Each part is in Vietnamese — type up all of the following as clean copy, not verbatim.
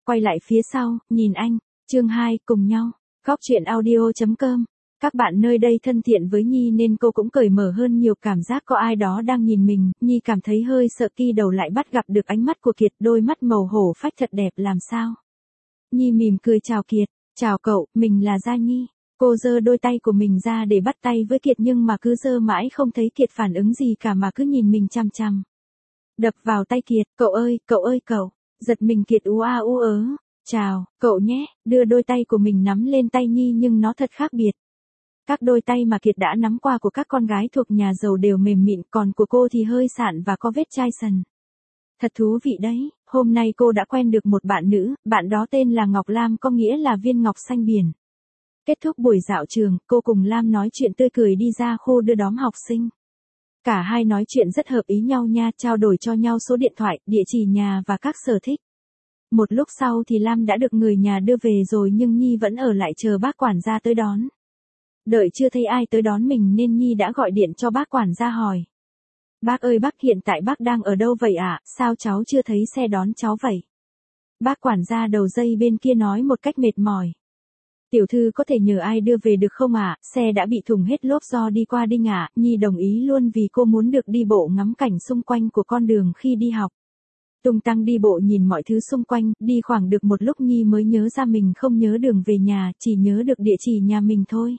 quay lại phía sau, nhìn anh. Chương 2, cùng nhau. Góc truyện audio.com. Các bạn nơi đây thân thiện với Nhi nên cô cũng cởi mở hơn nhiều, cảm giác có ai đó đang nhìn mình. Nhi cảm thấy hơi sợ, kỳ đầu lại bắt gặp được ánh mắt của Kiệt, đôi mắt màu hổ phách thật đẹp làm sao. Nhi mỉm cười chào Kiệt. Chào cậu, mình là Gia Nhi. Cô giơ đôi tay của mình ra để bắt tay với Kiệt nhưng mà cứ giơ mãi không thấy Kiệt phản ứng gì cả mà cứ nhìn mình chằm chằm. Đập vào tay Kiệt, cậu ơi, cậu. Giật mình Kiệt ú a ú ớ. Chào, cậu nhé, đưa đôi tay của mình nắm lên tay Nhi nhưng nó thật khác biệt. Các đôi tay mà Kiệt đã nắm qua của các con gái thuộc nhà giàu đều mềm mịn, còn của cô thì hơi sạn và có vết chai sần. Thật thú vị đấy, hôm nay cô đã quen được một bạn nữ, bạn đó tên là Ngọc Lam, có nghĩa là viên ngọc xanh biển. Kết thúc buổi dạo trường, cô cùng Lam nói chuyện tươi cười đi ra khu đưa đón học sinh. Cả hai nói chuyện rất hợp ý nhau nha, trao đổi cho nhau số điện thoại, địa chỉ nhà và các sở thích. Một lúc sau thì Lam đã được người nhà đưa về rồi nhưng Nhi vẫn ở lại chờ bác quản gia tới đón. Đợi chưa thấy ai tới đón mình nên Nhi đã gọi điện cho bác quản gia hỏi. Bác ơi bác, hiện tại bác đang ở đâu vậy ạ? Sao cháu chưa thấy xe đón cháu vậy? Bác quản gia đầu dây bên kia nói một cách mệt mỏi. Tiểu thư có thể nhờ ai đưa về được không ạ? Xe đã bị thủng hết lốp do đi qua đinh ạ. Nhi đồng ý luôn vì cô muốn được đi bộ ngắm cảnh xung quanh của con đường khi đi học. Tung tăng đi bộ nhìn mọi thứ xung quanh, đi khoảng được một lúc Nhi mới nhớ ra mình không nhớ đường về nhà, chỉ nhớ được địa chỉ nhà mình thôi.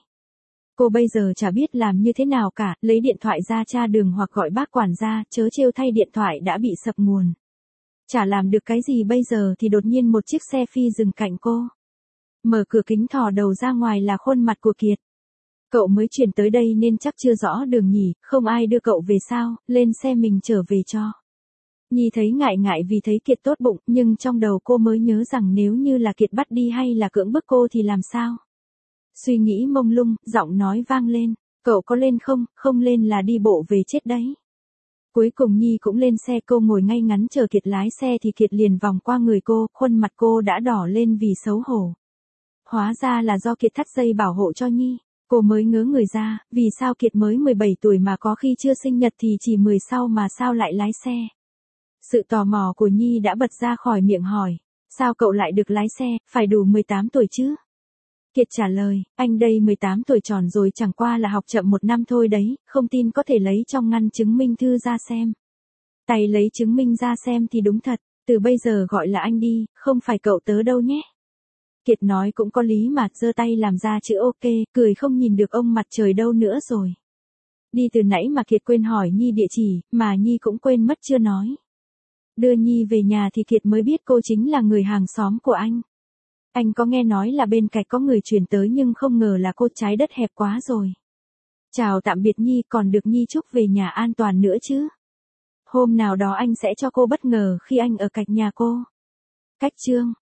Cô bây giờ chả biết làm như thế nào cả, lấy điện thoại ra tra đường hoặc gọi bác quản gia, chớ trêu thay điện thoại đã bị sập nguồn. Chả làm được cái gì bây giờ thì đột nhiên một chiếc xe phi dừng cạnh cô. Mở cửa kính thò đầu ra ngoài là khuôn mặt của Kiệt. Cậu mới chuyển tới đây nên chắc chưa rõ đường nhỉ, không ai đưa cậu về sao, lên xe mình trở về cho. Nhi thấy ngại vì thấy Kiệt tốt bụng, nhưng trong đầu cô mới nhớ rằng nếu như là Kiệt bắt đi hay là cưỡng bức cô thì làm sao? Suy nghĩ mông lung, giọng nói vang lên, cậu có lên không, không lên là đi bộ về chết đấy. Cuối cùng Nhi cũng lên xe, cô ngồi ngay ngắn chờ Kiệt lái xe thì Kiệt liền vòng qua người cô, khuôn mặt cô đã đỏ lên vì xấu hổ. Hóa ra là do Kiệt thắt dây bảo hộ cho Nhi, cô mới ngớ người ra, vì sao Kiệt mới 17 tuổi mà có khi chưa sinh nhật thì chỉ 10 sau mà sao lại lái xe. Sự tò mò của Nhi đã bật ra khỏi miệng hỏi, sao cậu lại được lái xe, phải đủ 18 tuổi chứ? Kiệt trả lời, anh đây 18 tuổi tròn rồi, chẳng qua là học chậm 1 năm thôi đấy, không tin có thể lấy trong ngăn chứng minh thư ra xem. Tay lấy chứng minh ra xem thì đúng thật, từ bây giờ gọi là anh đi, không phải cậu tớ đâu nhé. Kiệt nói cũng có lý mà, giơ tay làm ra chữ ok, cười không nhìn được ông mặt trời đâu nữa rồi. Đi từ nãy mà Kiệt quên hỏi Nhi địa chỉ, mà Nhi cũng quên mất chưa nói. Đưa Nhi về nhà thì Kiệt mới biết cô chính là người hàng xóm của anh. Anh có nghe nói là bên cạnh có người chuyển tới nhưng không ngờ là cô, trái đất hẹp quá rồi. Chào tạm biệt Nhi, còn được Nhi chúc về nhà an toàn nữa chứ. Hôm nào đó anh sẽ cho cô bất ngờ khi anh ở cạnh nhà cô. Cách chương.